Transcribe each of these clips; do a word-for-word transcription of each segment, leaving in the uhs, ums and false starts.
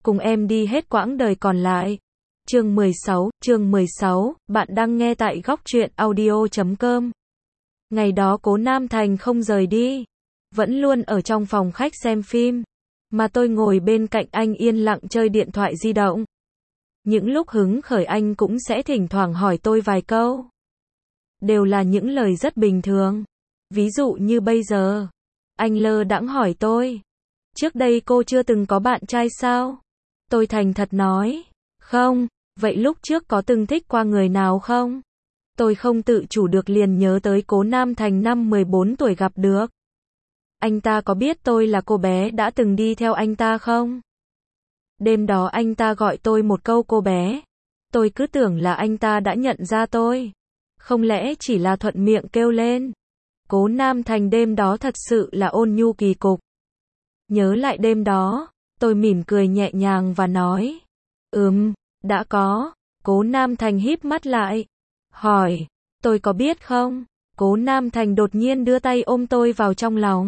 cùng em đi hết quãng đời còn lại. Chương mười sáu, chương mười sáu, bạn đang nghe tại góc truyện audio chấm com. Ngày đó Cố Nam Thành không rời đi, vẫn luôn ở trong phòng khách xem phim, mà tôi ngồi bên cạnh anh yên lặng chơi điện thoại di động. Những lúc hứng khởi anh cũng sẽ thỉnh thoảng hỏi tôi vài câu. Đều là những lời rất bình thường. Ví dụ như bây giờ, anh lơ đãng hỏi tôi, trước đây cô chưa từng có bạn trai sao? Tôi thành thật nói, không. Vậy lúc trước có từng thích qua người nào không? Tôi không tự chủ được liền nhớ tới Cố Nam Thành năm mười bốn tuổi gặp được. Anh ta có biết tôi là cô bé đã từng đi theo anh ta không? Đêm đó anh ta gọi tôi một câu cô bé. Tôi cứ tưởng là anh ta đã nhận ra tôi. Không lẽ chỉ là thuận miệng kêu lên. Cố Nam Thành đêm đó thật sự là ôn nhu kỳ cục. Nhớ lại đêm đó, tôi mỉm cười nhẹ nhàng và nói, ừm, đã có. Cố Nam Thành híp mắt lại, hỏi, tôi có biết không? Cố Nam Thành đột nhiên đưa tay ôm tôi vào trong lòng.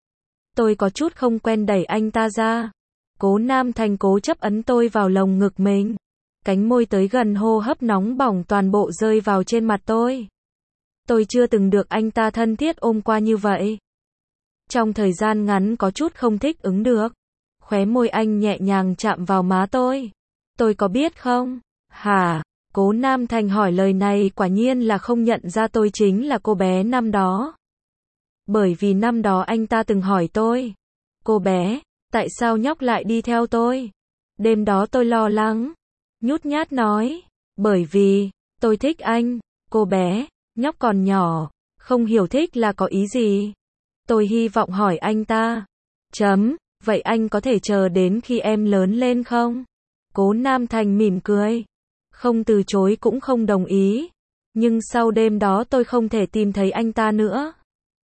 Tôi có chút không quen đẩy anh ta ra. Cố Nam Thành cố chấp ấn tôi vào lồng ngực mình. Cánh môi tới gần hô hấp nóng bỏng toàn bộ rơi vào trên mặt tôi. Tôi chưa từng được anh ta thân thiết ôm qua như vậy. Trong thời gian ngắn có chút không thích ứng được. Khóe môi anh nhẹ nhàng chạm vào má tôi. Tôi có biết không? Hả? Cố Nam Thành hỏi lời này quả nhiên là không nhận ra tôi chính là cô bé năm đó. Bởi vì năm đó anh ta từng hỏi tôi, cô bé, tại sao nhóc lại đi theo tôi? Đêm đó tôi lo lắng, nhút nhát nói, bởi vì, tôi thích anh. Cô bé, nhóc còn nhỏ, không hiểu thích là có ý gì. Tôi hy vọng hỏi anh ta, chấm, vậy anh có thể chờ đến khi em lớn lên không? Cố Nam Thành mỉm cười, không từ chối cũng không đồng ý. Nhưng sau đêm đó tôi không thể tìm thấy anh ta nữa.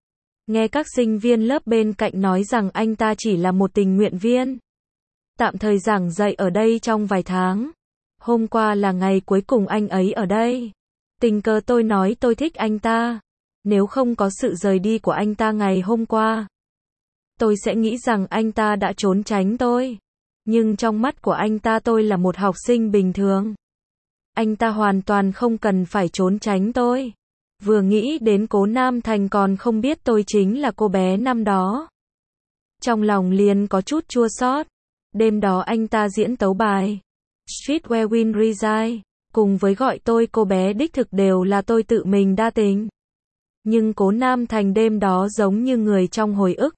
Nghe các sinh viên lớp bên cạnh nói rằng anh ta chỉ là một tình nguyện viên, tạm thời giảng dạy ở đây trong vài tháng. Hôm qua là ngày cuối cùng anh ấy ở đây. Tình cờ tôi nói tôi thích anh ta. Nếu không có sự rời đi của anh ta ngày hôm qua, tôi sẽ nghĩ rằng anh ta đã trốn tránh tôi. Nhưng trong mắt của anh ta tôi là một học sinh bình thường. Anh ta hoàn toàn không cần phải trốn tránh tôi. Vừa nghĩ đến Cố Nam Thành còn không biết tôi chính là cô bé năm đó, trong lòng liền có chút chua xót. Đêm đó anh ta diễn tấu bài Street Where Wind Reside, cùng với gọi tôi cô bé đích thực đều là tôi tự mình đa tình. Nhưng Cố Nam Thành đêm đó giống như người trong hồi ức.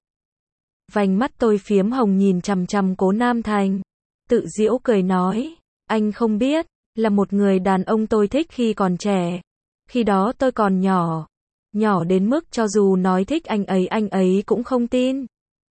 Vành mắt tôi phiếm hồng nhìn chằm chằm Cố Nam Thành, tự giễu cười nói, anh không biết, là một người đàn ông tôi thích khi còn trẻ. Khi đó tôi còn nhỏ, nhỏ đến mức cho dù nói thích anh ấy anh ấy cũng không tin.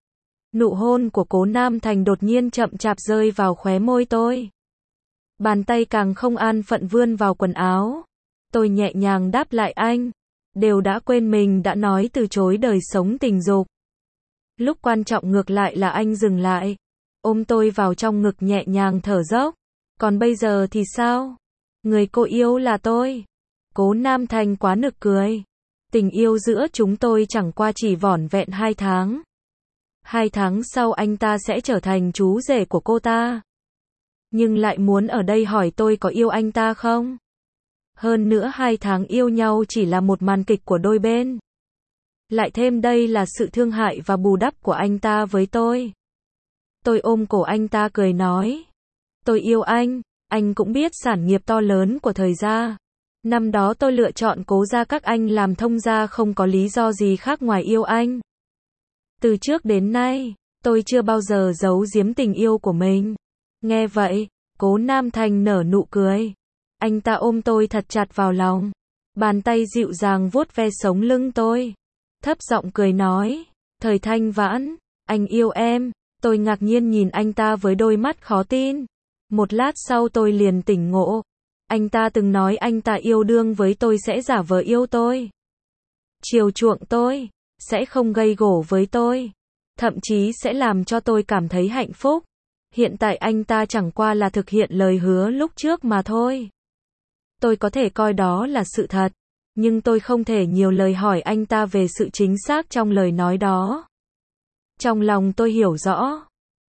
Nụ hôn của Cố Nam Thành đột nhiên chậm chạp rơi vào khóe môi tôi. Bàn tay càng không an phận vươn vào quần áo. Tôi nhẹ nhàng đáp lại anh, đều đã quên mình đã nói từ chối đời sống tình dục. Lúc quan trọng ngược lại là anh dừng lại, ôm tôi vào trong ngực nhẹ nhàng thở dốc. Còn bây giờ thì sao? Người cô yêu là tôi. Cố Nam Thành quá nực cười. Tình yêu giữa chúng tôi chẳng qua chỉ vỏn vẹn hai tháng. Hai tháng sau anh ta sẽ trở thành chú rể của cô ta. Nhưng lại muốn ở đây hỏi tôi có yêu anh ta không? Hơn nữa hai tháng yêu nhau chỉ là một màn kịch của đôi bên. Lại thêm đây là sự thương hại và bù đắp của anh ta với tôi. Tôi ôm cổ anh ta cười nói, tôi yêu anh, anh cũng biết sản nghiệp to lớn của thời gia. Năm đó tôi lựa chọn Cố gia các anh làm thông gia không có lý do gì khác ngoài yêu anh. Từ trước đến nay, tôi chưa bao giờ giấu giếm tình yêu của mình. Nghe vậy, Cố Nam Thành nở nụ cười. Anh ta ôm tôi thật chặt vào lòng. Bàn tay dịu dàng vuốt ve sống lưng tôi. Thấp giọng cười nói, thời thanh vãn, anh yêu em. Tôi ngạc nhiên nhìn anh ta với đôi mắt khó tin. Một lát sau tôi liền tỉnh ngộ. Anh ta từng nói anh ta yêu đương với tôi sẽ giả vờ yêu tôi, chiều chuộng tôi, sẽ không gây gổ với tôi, thậm chí sẽ làm cho tôi cảm thấy hạnh phúc. Hiện tại anh ta chẳng qua là thực hiện lời hứa lúc trước mà thôi. Tôi có thể coi đó là sự thật, nhưng tôi không thể nhiều lời hỏi anh ta về sự chính xác trong lời nói đó. Trong lòng tôi hiểu rõ,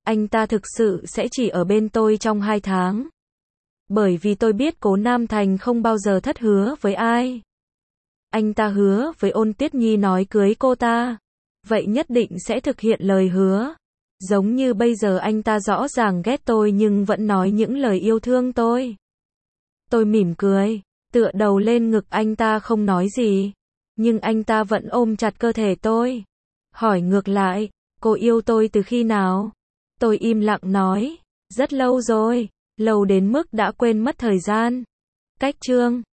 anh ta thực sự sẽ chỉ ở bên tôi trong hai tháng. Bởi vì tôi biết Cố Nam Thành không bao giờ thất hứa với ai. Anh ta hứa với Ôn Tiết Nhi nói cưới cô ta. Vậy nhất định sẽ thực hiện lời hứa. Giống như bây giờ anh ta rõ ràng ghét tôi nhưng vẫn nói những lời yêu thương tôi. Tôi mỉm cười, tựa đầu lên ngực anh ta không nói gì. Nhưng anh ta vẫn ôm chặt cơ thể tôi. Hỏi ngược lại, cô yêu tôi từ khi nào? Tôi im lặng nói, rất lâu rồi, lâu đến mức đã quên mất thời gian. Cách chương